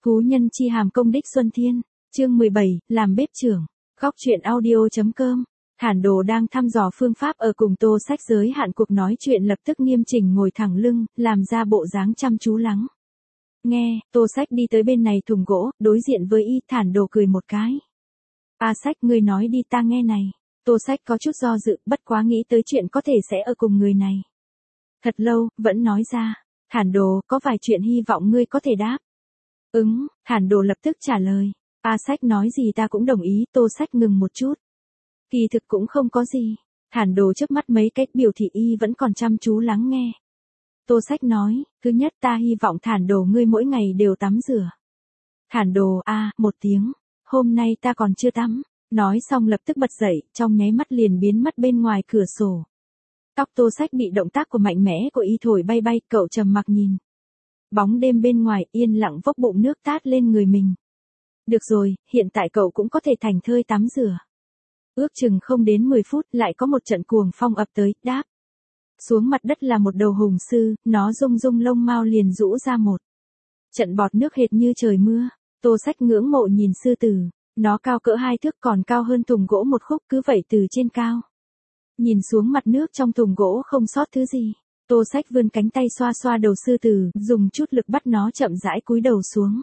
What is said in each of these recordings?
Phú Nhân Chi Hàm Công Đích Xuân Thiên, chương 17, làm bếp trưởng. Góc truyện audio.com. Thản Đồ đang thăm dò phương pháp ở cùng Tô Sách giới hạn cuộc nói chuyện, lập tức nghiêm chỉnh ngồi thẳng lưng, làm ra bộ dáng chăm chú lắng nghe. Tô Sách đi tới bên này thùng gỗ, đối diện với y. Thản Đồ cười một cái. Sách, ngươi nói đi ta nghe này. Tô Sách có chút do dự, bất quá nghĩ tới chuyện có thể sẽ ở cùng người này thật lâu, vẫn nói ra. Thản Đồ, có vài chuyện hy vọng ngươi có thể đáp. Thản Đồ lập tức trả lời. Sách nói gì ta cũng đồng ý. Tô Sách ngừng một chút. Kỳ thực cũng không có gì. Thản Đồ chớp mắt mấy cách biểu thị y vẫn còn chăm chú lắng nghe. Tô Sách nói, thứ nhất ta hy vọng Thản Đồ ngươi mỗi ngày đều tắm rửa. Thản Đồ, một tiếng. Hôm nay ta còn chưa tắm. Nói xong lập tức bật dậy, trong nháy mắt liền biến mất bên ngoài cửa sổ. Tóc Tô Sách bị động tác của mạnh mẽ của y thổi bay bay, cậu trầm mặc nhìn. Bóng đêm bên ngoài yên lặng vốc bụng nước tát lên người mình. Được rồi, hiện tại cậu cũng có thể thành thơi tắm rửa. Ước chừng không đến 10 phút lại có một trận cuồng phong ập tới, đáp. Xuống mặt đất là một đầu hùng sư, nó rung rung lông mao liền rũ ra một trận bọt nước hệt như trời mưa. Tô Sách ngưỡng mộ nhìn sư tử, nó cao cỡ 2 thước còn cao hơn thùng gỗ một khúc, cứ vậy từ trên cao nhìn xuống mặt nước trong thùng gỗ không sót thứ gì. Tô Sách vươn cánh tay xoa xoa đầu sư tử, dùng chút lực bắt nó chậm rãi cúi đầu xuống.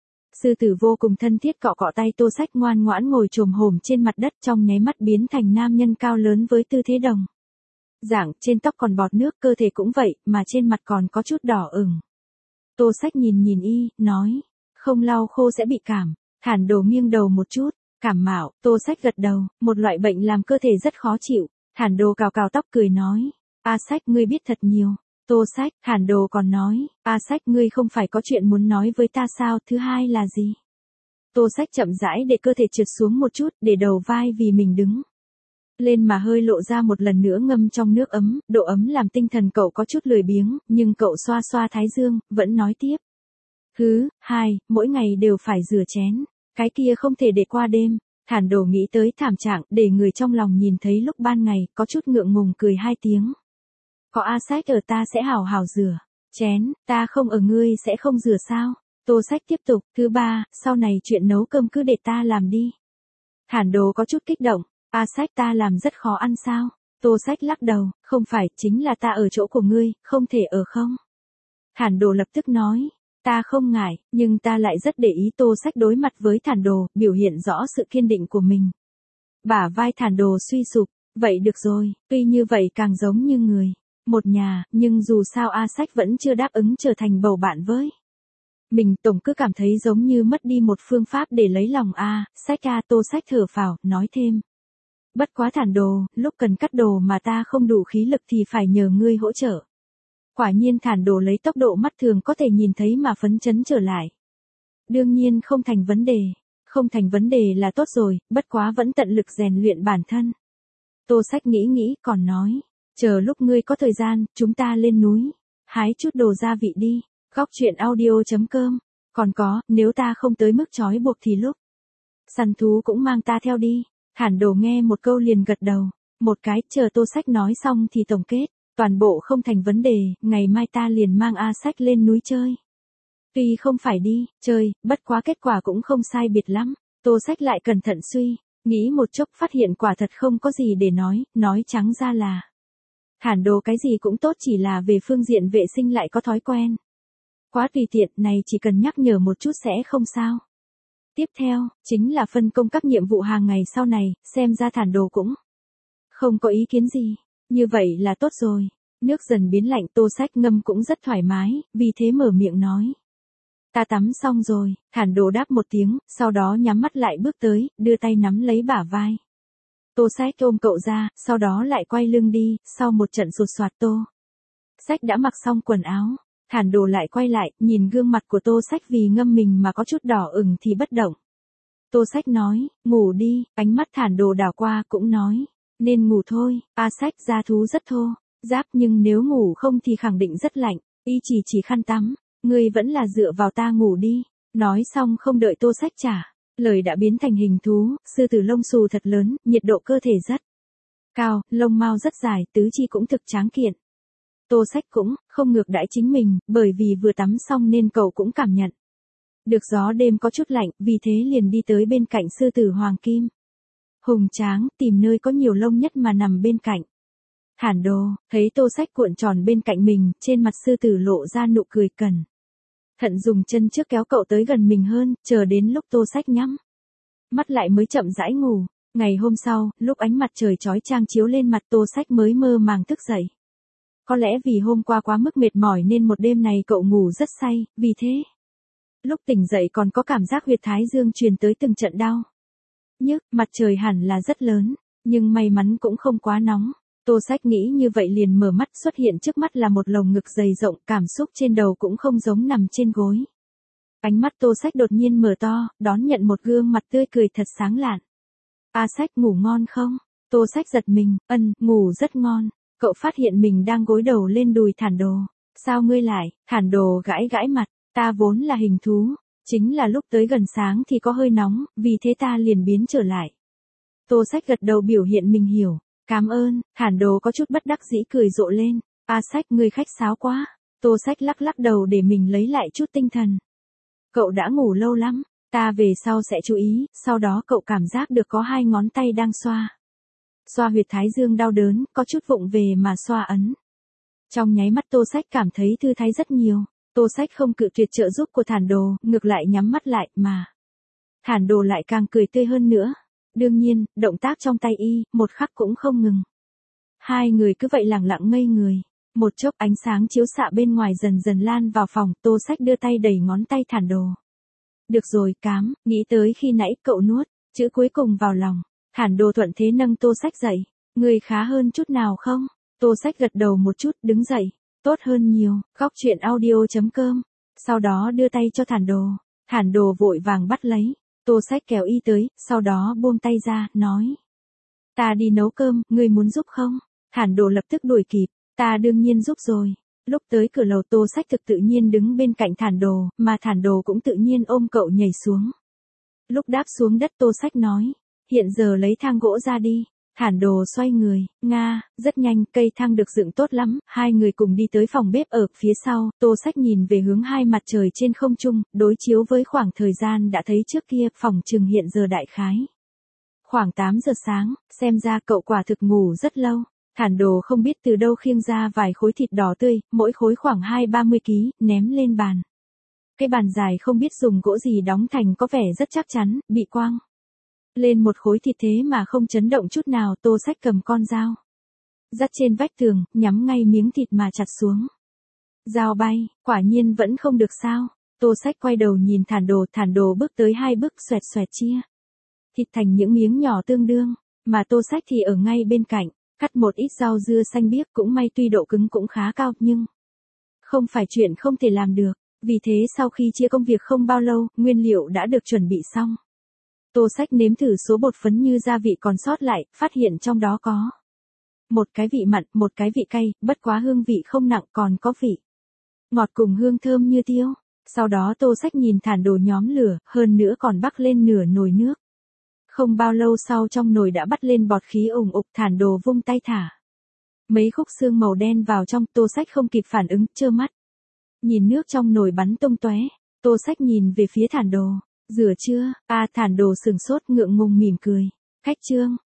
Sư tử vô cùng thân thiết cọ cọ tay Tô Sách, ngoan ngoãn ngồi chồm hổm trên mặt đất, trong nháy mắt biến thành nam nhân cao lớn với tư thế đồng dạng, trên tóc còn bọt nước, cơ thể cũng vậy, mà trên mặt còn có chút đỏ ửng. Tô Sách nhìn nhìn y, nói, không lau khô sẽ bị cảm. Thản Đồ nghiêng đầu một chút, cảm mạo. Tô Sách gật đầu, một loại bệnh làm cơ thể rất khó chịu. Thản Đồ cào cào tóc cười nói, Sách ngươi biết thật nhiều. Tô Sách, Thản Đồ còn nói, Sách ngươi không phải có chuyện muốn nói với ta sao, thứ hai là gì? Tô Sách chậm rãi để cơ thể trượt xuống một chút, để đầu vai vì mình đứng lên mà hơi lộ ra, một lần nữa ngâm trong nước ấm, độ ấm làm tinh thần cậu có chút lười biếng, nhưng cậu xoa xoa thái dương, vẫn nói tiếp. Thứ hai, mỗi ngày đều phải rửa chén, cái kia không thể để qua đêm. Thản Đồ nghĩ tới thảm trạng để người trong lòng nhìn thấy lúc ban ngày, có chút ngượng ngùng cười 2 tiếng. Có Sách ở ta sẽ hảo hảo rửa chén, ta không ở ngươi sẽ không rửa sao? Tô Sách tiếp tục, thứ ba, sau này chuyện nấu cơm cứ để ta làm đi. Thản Đồ có chút kích động, Sách ta làm rất khó ăn sao? Tô Sách lắc đầu, không phải, chính là ta ở chỗ của ngươi, không thể ở không? Thản Đồ lập tức nói, ta không ngại, nhưng ta lại rất để ý. Tô Sách đối mặt với Thản Đồ, biểu hiện rõ sự kiên định của mình. Bả vai Thản Đồ suy sụp, vậy được rồi, tuy như vậy càng giống như người một nhà, nhưng dù sao Sách vẫn chưa đáp ứng trở thành bầu bạn với mình. Tổng cứ cảm thấy giống như mất đi một phương pháp để lấy lòng Sách. Tô Sách thở phào, nói thêm. Bất quá Thản Đồ, lúc cần cắt đồ mà ta không đủ khí lực thì phải nhờ ngươi hỗ trợ. Quả nhiên Thản Đồ lấy tốc độ mắt thường có thể nhìn thấy mà phấn chấn trở lại. Đương nhiên không thành vấn đề. Không thành vấn đề là tốt rồi, bất quá vẫn tận lực rèn luyện bản thân. Tô Sách nghĩ còn nói. Chờ lúc ngươi có thời gian, chúng ta lên núi. Hái chút đồ gia vị đi. Góc truyện audio.com. Còn có, nếu ta không tới mức trói buộc thì lúc săn thú cũng mang ta theo đi. Thản Đồ nghe một câu liền gật đầu. Một cái, chờ Tô Sách nói xong thì tổng kết. Toàn bộ không thành vấn đề, ngày mai ta liền mang Sách lên núi chơi. Tuy không phải đi chơi, bất quá kết quả cũng không sai biệt lắm. Tô Sách lại cẩn thận suy nghĩ một chốc, phát hiện quả thật không có gì để nói trắng ra là Thản Đồ cái gì cũng tốt, chỉ là về phương diện vệ sinh lại có thói quen quá tùy tiện, này chỉ cần nhắc nhở một chút sẽ không sao. Tiếp theo, chính là phân công các nhiệm vụ hàng ngày sau này, xem ra Thản Đồ cũng không có ý kiến gì. Như vậy là tốt rồi. Nước dần biến lạnh, Tô Sách ngâm cũng rất thoải mái, vì thế mở miệng nói. Ta tắm xong rồi. Thản Đồ đáp một tiếng, sau đó nhắm mắt lại bước tới, đưa tay nắm lấy bả vai. Tô Sách ôm cậu ra, sau đó lại quay lưng đi. Sau một trận sột soạt, Tô Sách đã mặc xong quần áo. Thản Đồ lại quay lại, nhìn gương mặt của Tô Sách vì ngâm mình mà có chút đỏ ửng thì bất động. Tô Sách nói, ngủ đi. Ánh mắt Thản Đồ đảo qua, cũng nói, nên ngủ thôi. Sách, da thú rất thô ráp, nhưng nếu ngủ không thì khẳng định rất lạnh. Y chỉ khăn tắm, ngươi vẫn là dựa vào ta ngủ đi. Nói xong không đợi Tô Sách trả lời đã biến thành hình thú, sư tử lông xù thật lớn, nhiệt độ cơ thể rất cao, lông mao rất dài, tứ chi cũng thực tráng kiện. Tô Sách cũng không ngược đãi chính mình, bởi vì vừa tắm xong nên cậu cũng cảm nhận Được gió đêm có chút lạnh, vì thế liền đi tới bên cạnh sư tử hoàng kim. Hùng tráng, tìm nơi có nhiều lông nhất mà nằm bên cạnh. Thản đồ, thấy Tô Sách cuộn tròn bên cạnh mình, trên mặt sư tử lộ ra nụ cười cẩn thận dùng chân trước kéo cậu tới gần mình hơn, chờ đến lúc Tô Sách nhắm mắt lại mới chậm rãi ngủ. Ngày hôm sau, lúc ánh mặt trời chói chang chiếu lên mặt Tô Sách mới mơ màng thức dậy. Có lẽ vì hôm qua quá mức mệt mỏi nên một đêm này cậu ngủ rất say, vì thế lúc tỉnh dậy còn có cảm giác huyệt thái dương truyền tới từng trận đau nhức, mặt trời hẳn là rất lớn, nhưng may mắn cũng không quá nóng. Tô Sách nghĩ như vậy liền mở mắt, xuất hiện trước mắt là một lồng ngực dày rộng, cảm xúc trên đầu cũng không giống nằm trên gối. Ánh mắt Tô Sách đột nhiên mở to, đón nhận một gương mặt tươi cười thật sáng lạn. A Sách ngủ ngon không? Tô Sách giật mình, ngủ rất ngon. Cậu phát hiện mình đang gối đầu lên đùi Thản đồ. Sao ngươi lại? Thản đồ gãi gãi mặt, ta vốn là hình thú. Chính là lúc tới gần sáng thì có hơi nóng, vì thế ta liền biến trở lại. Tô Sách gật đầu biểu hiện mình hiểu. Cảm ơn. Thản đồ có chút bất đắc dĩ cười rộ lên. A Sách ngươi khách sáo quá. Tô Sách lắc lắc đầu để mình lấy lại chút tinh thần. Cậu đã ngủ lâu lắm, ta về sau sẽ chú ý. Sau đó cậu cảm giác được có hai ngón tay đang xoa huyệt thái dương đau đớn, có chút vụng về mà xoa ấn. Trong nháy mắt Tô Sách cảm thấy thư thái rất nhiều. Tô Sách không cự tuyệt trợ giúp của Thản đồ, ngược lại nhắm mắt lại mà. Thản đồ lại càng cười tươi hơn nữa. Đương nhiên, động tác trong tay y, một khắc cũng không ngừng. Hai người cứ vậy lặng lặng ngây người. Một chốc ánh sáng chiếu xạ bên ngoài dần dần lan vào phòng, Tô Sách đưa tay đẩy ngón tay Thản đồ. Được rồi, cám, nghĩ tới khi nãy cậu nuốt chữ cuối cùng vào lòng. Thản đồ thuận thế nâng Tô Sách dậy. Người khá hơn chút nào không? Tô Sách gật đầu một chút, đứng dậy. Tốt hơn nhiều. Góc truyện audio.com. Sau đó đưa tay cho Thản đồ. Thản đồ vội vàng bắt lấy. Tô Sách kéo y tới, sau đó buông tay ra, nói. Ta đi nấu cơm, ngươi muốn giúp không? Thản đồ lập tức đuổi kịp. Ta đương nhiên giúp rồi. Lúc tới cửa lầu Tô Sách thực tự nhiên đứng bên cạnh Thản đồ, mà Thản đồ cũng tự nhiên ôm cậu nhảy xuống. Lúc đáp xuống đất Tô Sách nói. Hiện giờ lấy thang gỗ ra đi. Thản đồ xoay người, rất nhanh, cây thang được dựng tốt lắm, hai người cùng đi tới phòng bếp ở phía sau, Tô Sách nhìn về hướng hai mặt trời trên không trung, đối chiếu với khoảng thời gian đã thấy trước kia, phòng chừng hiện giờ đại khái. Khoảng 8 giờ sáng, xem ra cậu quả thực ngủ rất lâu. Thản đồ không biết từ đâu khiêng ra vài khối thịt đỏ tươi, mỗi khối khoảng 20-30 kg, ném lên bàn. Cái bàn dài không biết dùng gỗ gì đóng thành có vẻ rất chắc chắn, bị quăng lên một khối thịt thế mà không chấn động chút nào. Tô Sách cầm con dao dắt trên vách tường, nhắm ngay miếng thịt mà chặt xuống. Dao bay, quả nhiên vẫn không được sao. Tô Sách quay đầu nhìn Thản đồ bước tới 2 bước, xoẹt xoẹt chia thịt thành những miếng nhỏ tương đương, mà Tô Sách thì ở ngay bên cạnh, cắt một ít rau dưa xanh biếc, cũng may tuy độ cứng cũng khá cao, nhưng không phải chuyện không thể làm được. Vì thế sau khi chia công việc không bao lâu, nguyên liệu đã được chuẩn bị xong. Tô Sách nếm thử số bột phấn như gia vị còn sót lại, phát hiện trong đó có một cái vị mặn, một cái vị cay, bất quá hương vị không nặng, còn có vị ngọt cùng hương thơm như tiêu. Sau đó Tô Sách nhìn Thản đồ nhóm lửa, hơn nữa còn bắc lên nửa nồi nước. Không bao lâu sau trong nồi đã bắt lên bọt khí ủng ục, Thản đồ vung tay thả mấy khúc xương màu đen vào trong. Tô Sách không kịp phản ứng, trơ mắt nhìn nước trong nồi bắn tung tóe. Tô Sách nhìn về phía Thản đồ. Rửa chưa? Thản đồ sừng sốt, ngượng ngùng mỉm cười. Khách trương.